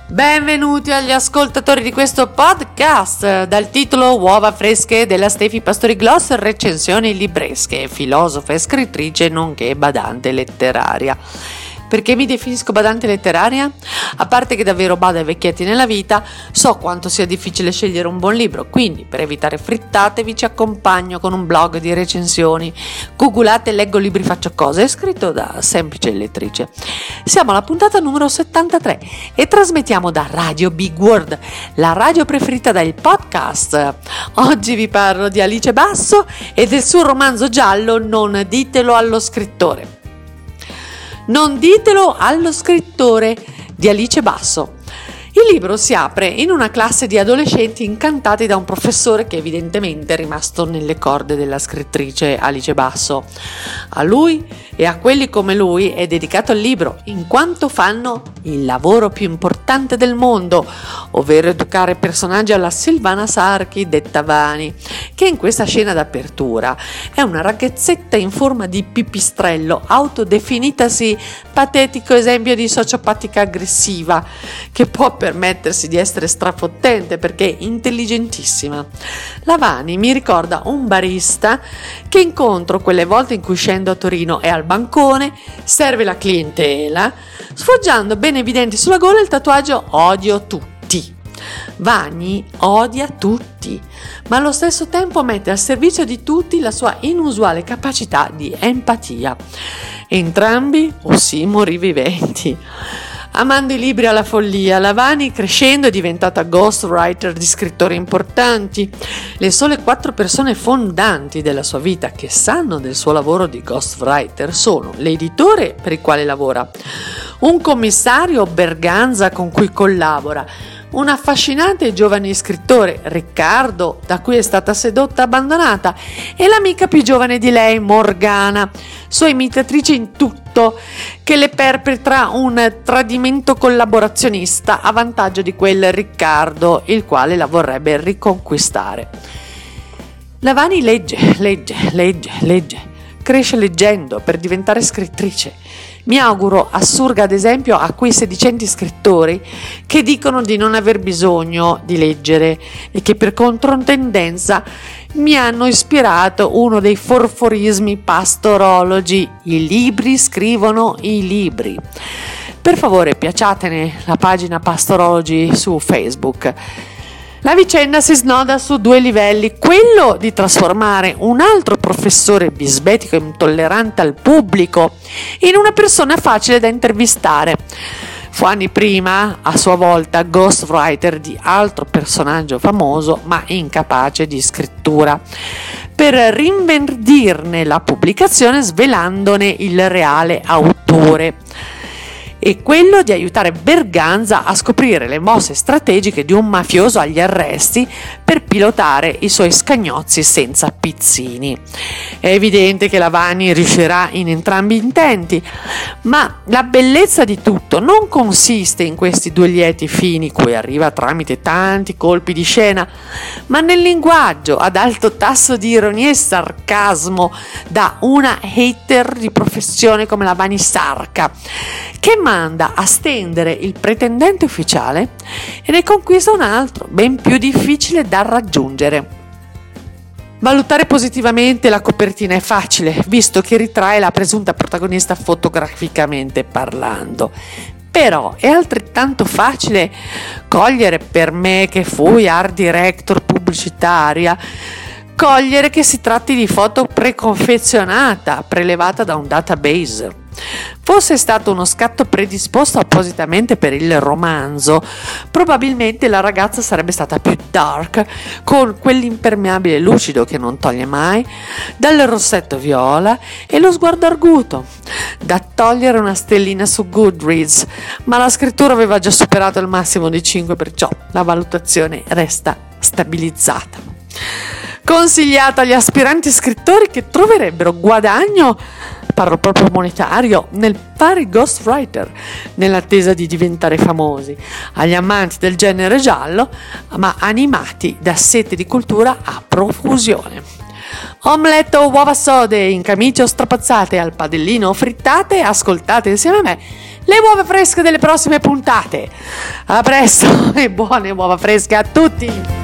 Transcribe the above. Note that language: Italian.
Benvenuti agli ascoltatori di questo podcast dal titolo Uova fresche della Stefi Pastori Gloss, recensioni libresche, filosofa e scrittrice nonché badante letteraria. Perché mi definisco badante letteraria? A parte che davvero bado ai vecchietti nella vita, so quanto sia difficile scegliere un buon libro, quindi per evitare frittate vi ci accompagno con un blog di recensioni. Googolate Leggo libri faccio cose, è scritto da semplice lettrice. Siamo alla puntata numero 73 e trasmettiamo da Radio Big World, la radio preferita dai podcast. Oggi vi parlo di Alice Basso e del suo romanzo giallo Non ditelo allo scrittore. Non ditelo allo scrittore di Alice Basso. Il libro si apre in una classe di adolescenti incantati da un professore che evidentemente è rimasto nelle corde della scrittrice Alice Basso. A lui e a quelli come lui è dedicato il libro, in quanto fanno il lavoro più importante del mondo, ovvero educare personaggi alla Silvana Sarchi, detta Vani, che in questa scena d'apertura è una ragazzetta in forma di pipistrello, autodefinitasi patetico esempio di sociopatica aggressiva, che può permettersi di essere strafottente perché è intelligentissima. La Vani mi ricorda un barista che incontro quelle volte in cui scendo a Torino e al bancone serve la clientela, sfoggiando ben evidente sulla gola il tatuaggio "Odio tutti". Vani odia tutti, ma allo stesso tempo mette al servizio di tutti la sua inusuale capacità di empatia. Entrambi ossimori viventi. Amando i libri alla follia, la Vani crescendo è diventata ghostwriter di scrittori importanti. Le sole 4 persone fondanti della sua vita che sanno del suo lavoro di ghostwriter sono l'editore per il quale lavora, un commissario Berganza con cui collabora, un affascinante giovane scrittore, Riccardo, da cui è stata sedotta e abbandonata, e l'amica più giovane di lei, Morgana, sua imitatrice in tutto, che le perpetra un tradimento collaborazionista a vantaggio di quel Riccardo, il quale la vorrebbe riconquistare. La Vani legge, cresce leggendo per diventare scrittrice. Mi auguro assurga ad esempio a quei sedicenti scrittori che dicono di non aver bisogno di leggere e che per controtendenza mi hanno ispirato uno dei forforismi pastorologi: i libri scrivono i libri. Per favore piacciatene la pagina Pastorologi su Facebook. La vicenda si snoda su 2 livelli, quello di trasformare un altro professore bisbetico e intollerante al pubblico in una persona facile da intervistare. Fu anni prima, a sua volta, ghostwriter di altro personaggio famoso ma incapace di scrittura, per rinvendirne la pubblicazione svelandone il reale autore. E quello di aiutare Berganza a scoprire le mosse strategiche di un mafioso agli arresti per pilotare i suoi scagnozzi senza pizzini. È evidente che la Vani riuscirà in entrambi gli intenti, ma la bellezza di tutto non consiste in questi 2 lieti fini cui arriva tramite tanti colpi di scena, ma nel linguaggio ad alto tasso di ironia e sarcasmo da una hater di professione come la Vani Sarca, che manda a stendere il pretendente ufficiale e ne conquista un altro, ben più difficile da raggiungere. Valutare positivamente la copertina è facile, visto che ritrae la presunta protagonista fotograficamente parlando. Però è altrettanto facile cogliere, per me che fui art director pubblicitaria, cogliere che si tratti di foto preconfezionata, prelevata da un database. Fosse stato uno scatto predisposto appositamente per il romanzo, probabilmente la ragazza sarebbe stata più dark, con quell'impermeabile lucido che non toglie mai, dal rossetto viola e lo sguardo arguto, da togliere una stellina su Goodreads, ma la scrittura aveva già superato il massimo di 5, perciò la valutazione resta stabilizzata. Consigliata agli aspiranti scrittori che troverebbero guadagno, parlo proprio monetario, nel fare ghostwriter, nell'attesa di diventare famosi, agli amanti del genere giallo, ma animati da sete di cultura a profusione. Omelette o uova sode in camicie o strapazzate al padellino o frittate, ascoltate insieme a me le uova fresche delle prossime puntate. A presto e buone uova fresche a tutti!